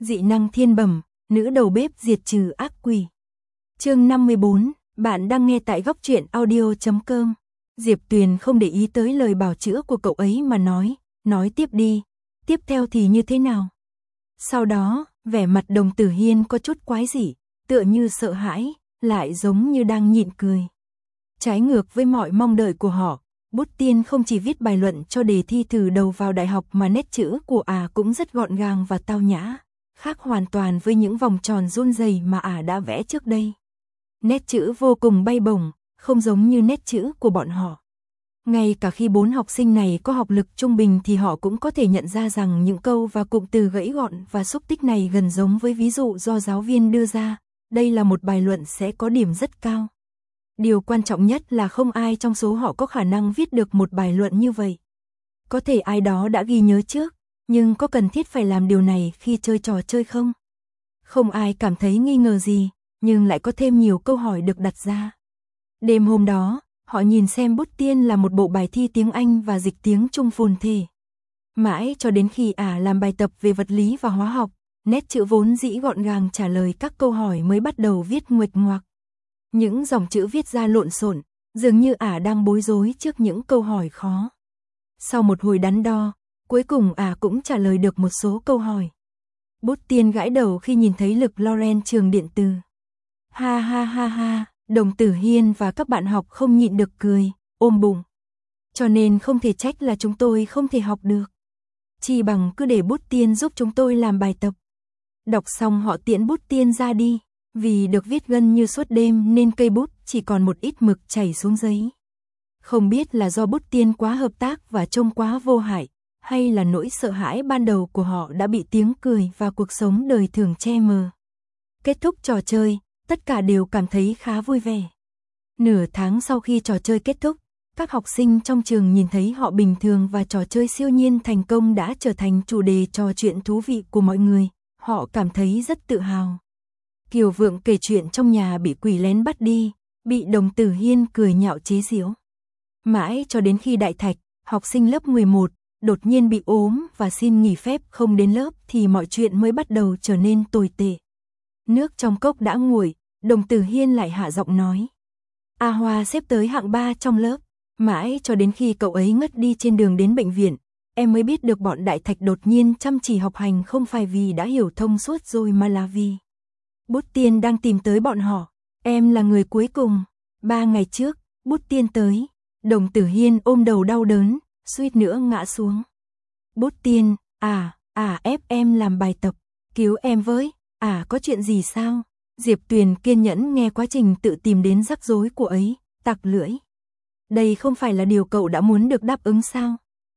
Dị năng thiên bẩm, nữ đầu bếp diệt trừ ác quỷ. Chương 54, bạn đang nghe tại góc truyện audio.com. Diệp Tuyền không để ý tới lời bào chữa của cậu ấy mà nói tiếp đi, tiếp theo thì như thế nào? Sau đó, vẻ mặt Đồng Tử Hiên có chút quái dị, tựa như sợ hãi, lại giống như đang nhịn cười. Trái ngược với mọi mong đợi của họ, Bút Tiên không chỉ viết bài luận cho đề thi thử đầu vào đại học mà nét chữ của cũng rất gọn gàng và tao nhã, khác hoàn toàn với những vòng tròn run rẩy mà đã vẽ trước đây. Nét chữ vô cùng bay bổng, không giống như nét chữ của bọn họ. Ngay cả khi 4 học sinh này có học lực trung bình thì họ cũng có thể nhận ra rằng những câu và cụm từ gãy gọn và xúc tích này gần giống với ví dụ do giáo viên đưa ra. Đây là một bài luận sẽ có điểm rất cao. Điều quan trọng nhất là không ai trong số họ có khả năng viết được một bài luận như vậy. Có thể ai đó đã ghi nhớ trước, nhưng có cần thiết phải làm điều này khi chơi trò chơi không? Không ai cảm thấy nghi ngờ gì, nhưng lại có thêm nhiều câu hỏi được đặt ra. Đêm hôm đó, họ nhìn xem Bút Tiên là một bộ bài thi tiếng Anh và dịch tiếng Trung phồn thể. Mãi cho đến khi làm bài tập về vật lý và hóa học, nét chữ vốn dĩ gọn gàng trả lời các câu hỏi mới bắt đầu viết nguệch ngoạc. Những dòng chữ viết ra lộn xộn, dường như đang bối rối trước những câu hỏi khó. Sau một hồi đắn đo, cuối cùng cũng trả lời được một số câu hỏi. Bút Tiên gãi đầu khi nhìn thấy Lực Lauren trường điện từ. Ha ha ha ha, Đồng Tử Hiên và các bạn học không nhịn được cười, ôm bụng. Cho nên không thể trách là chúng tôi không thể học được. Chỉ bằng cứ để Bút Tiên giúp chúng tôi làm bài tập. Đọc xong họ tiễn Bút Tiên ra đi, vì được viết gần như suốt đêm nên cây bút chỉ còn một ít mực chảy xuống giấy. Không biết là do Bút Tiên quá hợp tác và trông quá vô hại, hay là nỗi sợ hãi ban đầu của họ đã bị tiếng cười và cuộc sống đời thường che mờ. Kết thúc trò chơi, tất cả đều cảm thấy khá vui vẻ. Nửa tháng sau khi trò chơi kết thúc, các học sinh trong trường nhìn thấy họ bình thường và trò chơi siêu nhiên thành công đã trở thành chủ đề trò chuyện thú vị của mọi người. Họ cảm thấy rất tự hào. Kiều Vượng kể chuyện trong nhà bị quỷ lén bắt đi, bị Đồng Tử Hiên cười nhạo chế giễu. Mãi cho đến khi Đại Thạch, học sinh lớp 11, đột nhiên bị ốm và xin nghỉ phép không đến lớp thì mọi chuyện mới bắt đầu trở nên tồi tệ. Nước trong cốc đã nguội, Đồng Tử Hiên lại hạ giọng nói. A Hoa xếp tới hạng 3 trong lớp, mãi cho đến khi cậu ấy ngất đi trên đường đến bệnh viện, em mới biết được bọn Đại Thạch đột nhiên chăm chỉ học hành không phải vì đã hiểu thông suốt rồi mà là vì Bút Tiên đang tìm tới bọn họ. Em là người cuối cùng. 3 ngày trước, Bút Tiên tới. Đồng Tử Hiên ôm đầu đau đớn, suýt nữa ngã xuống. Bút Tiên, ép em làm bài tập, cứu em với, có chuyện gì sao? Diệp Tuyền kiên nhẫn nghe quá trình tự tìm đến rắc rối của ấy, tặc lưỡi. Đây không phải là điều cậu đã muốn được đáp ứng sao?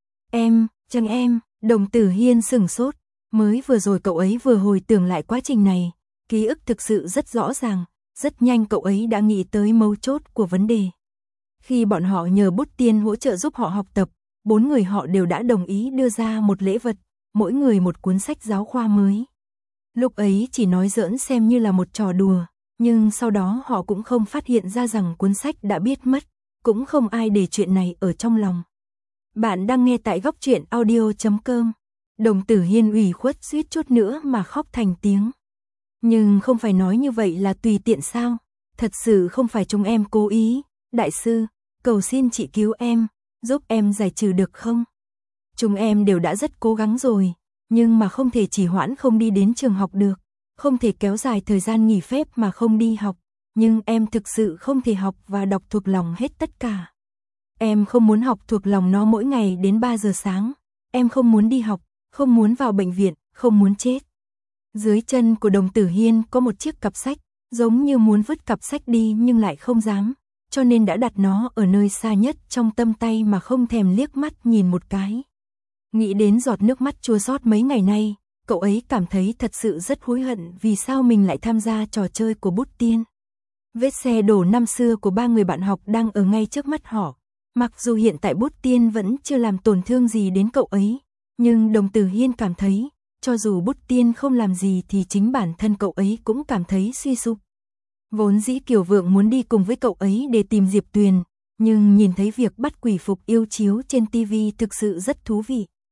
Chẳng em, Đồng Tử Hiên sửng sốt, mới vừa rồi cậu ấy vừa hồi tưởng lại quá trình này, ký ức thực sự rất rõ ràng, rất nhanh cậu ấy đã nghĩ tới mấu chốt của vấn đề. Khi bọn họ nhờ Bút Tiên hỗ trợ giúp họ học tập, 4 người họ đều đã đồng ý đưa ra một lễ vật, mỗi người một cuốn sách giáo khoa mới. Lúc ấy chỉ nói giỡn xem như là một trò đùa, nhưng sau đó họ cũng không phát hiện ra rằng cuốn sách đã biết mất, cũng không ai để chuyện này ở trong lòng. Bạn đang nghe tại góc truyện audio.com. Đồng Tử Hiên ủy khuất suýt chút nữa mà khóc thành tiếng. Nhưng không phải nói như vậy là tùy tiện sao? Thật sự không phải chúng em cố ý. Đại sư, cầu xin chị cứu em, giúp em giải trừ được không? Chúng em đều đã rất cố gắng rồi, nhưng mà không thể trì hoãn không đi đến trường học được, không thể kéo dài thời gian nghỉ phép mà không đi học, nhưng em thực sự không thể học và đọc thuộc lòng hết tất cả. Em không muốn học thuộc lòng nó mỗi ngày đến 3 giờ sáng, em không muốn đi học, không muốn vào bệnh viện, không muốn chết. Dưới chân của Đồng Tử Hiên có một chiếc cặp sách, giống như muốn vứt cặp sách đi nhưng lại không dám, cho nên đã đặt nó ở nơi xa nhất trong tầm tay mà không thèm liếc mắt nhìn một cái. Nghĩ đến giọt nước mắt chua xót mấy ngày nay, cậu ấy cảm thấy thật sự rất hối hận vì sao mình lại tham gia trò chơi của Bút Tiên. Vết xe đổ năm xưa của 3 người bạn học đang ở ngay trước mắt họ. Mặc dù hiện tại Bút Tiên vẫn chưa làm tổn thương gì đến cậu ấy, nhưng Đồng Tử Hiên cảm thấy, cho dù Bút Tiên không làm gì thì chính bản thân cậu ấy cũng cảm thấy suy sụp. Vốn dĩ Kiều Vượng muốn đi cùng với cậu ấy để tìm Diệp Tuyền, nhưng nhìn thấy việc bắt quỷ phục yêu chiếu trên TV thực sự rất thú vị.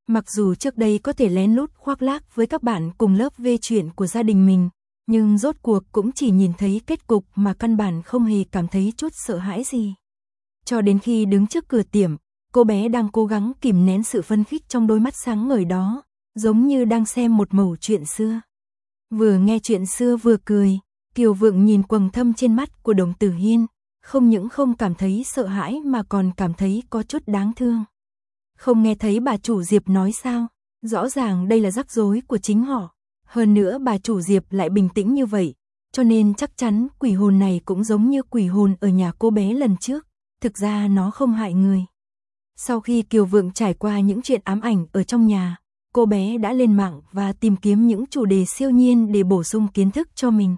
Mặc dù trước đây có thể lén lút khoác lác với các bạn cùng lớp về chuyện của gia đình mình, nhưng rốt cuộc cũng chỉ nhìn thấy kết cục mà căn bản không hề cảm thấy chút sợ hãi gì. Cho đến khi đứng trước cửa tiệm, cô bé đang cố gắng kìm nén sự phấn khích trong đôi mắt sáng ngời đó, giống như đang xem một mẩu chuyện xưa. Vừa nghe chuyện xưa vừa cười, Kiều Vượng nhìn quầng thâm trên mắt của Đồng Tử Hiên, không những không cảm thấy sợ hãi mà còn cảm thấy có chút đáng thương. Không nghe thấy bà chủ Diệp nói sao, rõ ràng đây là rắc rối của chính họ. Hơn nữa bà chủ Diệp lại bình tĩnh như vậy, cho nên chắc chắn quỷ hồn này cũng giống như quỷ hồn ở nhà cô bé lần trước, thực ra nó không hại người. Sau khi Kiều Vượng trải qua những chuyện ám ảnh ở trong nhà, cô bé đã lên mạng và tìm kiếm những chủ đề siêu nhiên để bổ sung kiến thức cho mình.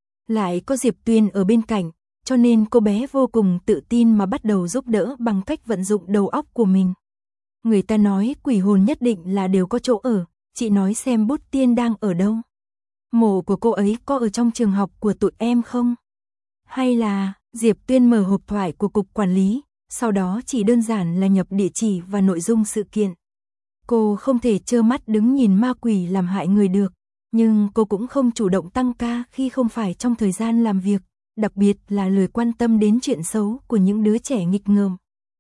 Lại có Diệp Tuyền ở bên cạnh, cho nên cô bé vô cùng tự tin mà bắt đầu giúp đỡ bằng cách vận dụng đầu óc của mình. Người ta nói quỷ hồn nhất định là đều có chỗ ở, chị nói xem Bút Tiên đang ở đâu? Mộ của cô ấy có ở trong trường học của tụi em không? Hay là, Diệp Tuyên mở hộp thoại của cục quản lý, sau đó chỉ đơn giản là nhập địa chỉ và nội dung sự kiện. Cô không thể trơ mắt đứng nhìn ma quỷ làm hại người được, nhưng cô cũng không chủ động tăng ca khi không phải trong thời gian làm việc, đặc biệt là lời quan tâm đến chuyện xấu của những đứa trẻ nghịch ngợm.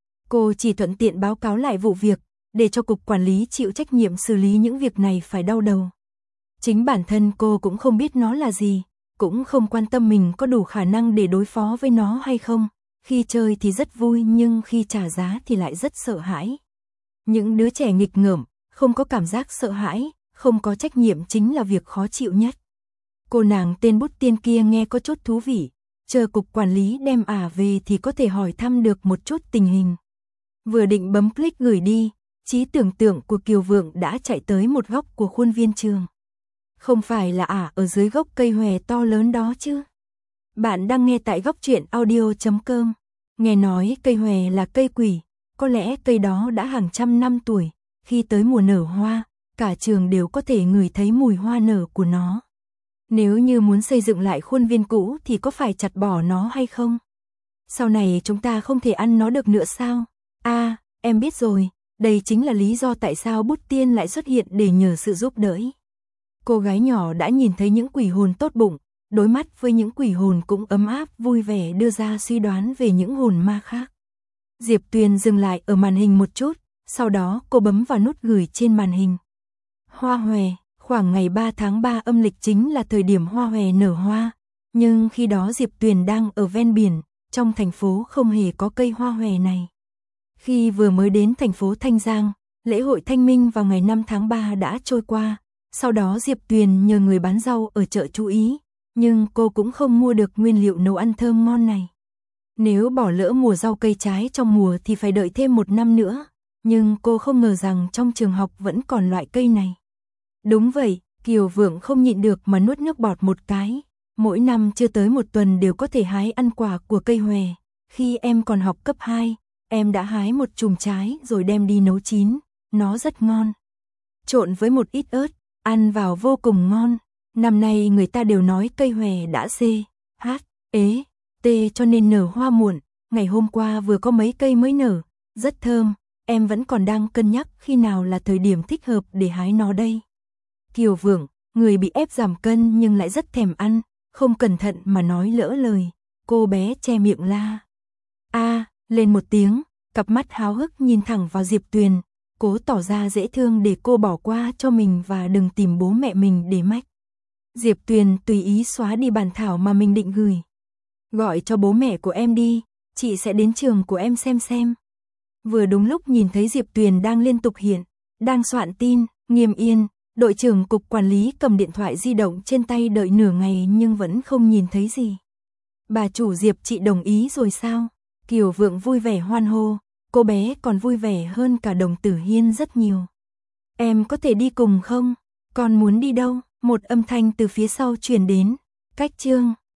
Cô chỉ thuận tiện báo cáo lại vụ việc, để cho cục quản lý chịu trách nhiệm xử lý những việc này phải đau đầu. Chính bản thân cô cũng không biết nó là gì, cũng không quan tâm mình có đủ khả năng để đối phó với nó hay không. Khi chơi thì rất vui nhưng khi trả giá thì lại rất sợ hãi. Những đứa trẻ nghịch ngợm, không có cảm giác sợ hãi, không có trách nhiệm chính là việc khó chịu nhất. Cô nàng tên Bút Tiên kia nghe có chút thú vị, chờ cục quản lý đem về thì có thể hỏi thăm được một chút tình hình. Vừa định bấm click gửi đi, trí tưởng tượng của Kiều Vượng đã chạy tới một góc của khuôn viên trường. Không phải là ở dưới gốc cây hòe to lớn đó chứ? Bạn đang nghe tại góc truyện audio.com. Nghe nói cây hòe là cây quỷ, có lẽ cây đó đã hàng trăm năm tuổi, khi tới mùa nở hoa, cả trường đều có thể ngửi thấy mùi hoa nở của nó. Nếu như muốn xây dựng lại khuôn viên cũ thì có phải chặt bỏ nó hay không? Sau này chúng ta không thể ăn nó được nữa sao? Em biết rồi, đây chính là lý do tại sao Bút Tiên lại xuất hiện để nhờ sự giúp đỡ. Cô gái nhỏ đã nhìn thấy những quỷ hồn tốt bụng, đối mắt với những quỷ hồn cũng ấm áp vui vẻ đưa ra suy đoán về những hồn ma khác. Diệp Tuyền dừng lại ở màn hình một chút, sau đó cô bấm vào nút gửi trên màn hình. Hoa hòe, khoảng ngày 3 tháng 3 âm lịch chính là thời điểm hoa hòe nở hoa, nhưng khi đó Diệp Tuyền đang ở ven biển, trong thành phố không hề có cây hoa hòe này. Khi vừa mới đến thành phố Thanh Giang, lễ hội Thanh Minh vào ngày 5 tháng 3 đã trôi qua, sau đó Diệp Tuyền nhờ người bán rau ở chợ chú ý, nhưng cô cũng không mua được nguyên liệu nấu ăn thơm ngon này. Nếu bỏ lỡ mùa rau cây trái trong mùa thì phải đợi thêm 1 năm nữa, nhưng cô không ngờ rằng trong trường học vẫn còn loại cây này. Đúng vậy, Kiều Vượng không nhịn được mà nuốt nước bọt một cái, mỗi năm chưa tới 1 tuần đều có thể hái ăn quả của cây hòe. Khi em còn học cấp 2, em đã hái một chùm trái rồi đem đi nấu chín, nó rất ngon. Trộn với một ít ớt, ăn vào vô cùng ngon. Năm nay người ta đều nói cây hòe đã cho nên nở hoa muộn, ngày hôm qua vừa có mấy cây mới nở, rất thơm, em vẫn còn đang cân nhắc khi nào là thời điểm thích hợp để hái nó đây. Kiều Vượng, người bị ép giảm cân nhưng lại rất thèm ăn, không cẩn thận mà nói lỡ lời, cô bé che miệng la. Lên một tiếng, cặp mắt háo hức nhìn thẳng vào Diệp Tuyền, cố tỏ ra dễ thương để cô bỏ qua cho mình và đừng tìm bố mẹ mình để mách. Diệp Tuyền tùy ý xóa đi bản thảo mà mình định gửi. Gọi cho bố mẹ của em đi, chị sẽ đến trường của em xem. Vừa đúng lúc nhìn thấy Diệp Tuyền đang liên tục đang soạn tin, Nghiêm Yên, đội trưởng cục quản lý cầm điện thoại di động trên tay đợi nửa ngày nhưng vẫn không nhìn thấy gì. Bà chủ Diệp, chị đồng ý rồi sao? Kiều Vượng vui vẻ hoan hô, cô bé còn vui vẻ hơn cả Đồng Tử Hiên rất nhiều. Em có thể đi cùng không? Con muốn đi đâu? Một âm thanh từ phía sau truyền đến. Cách chương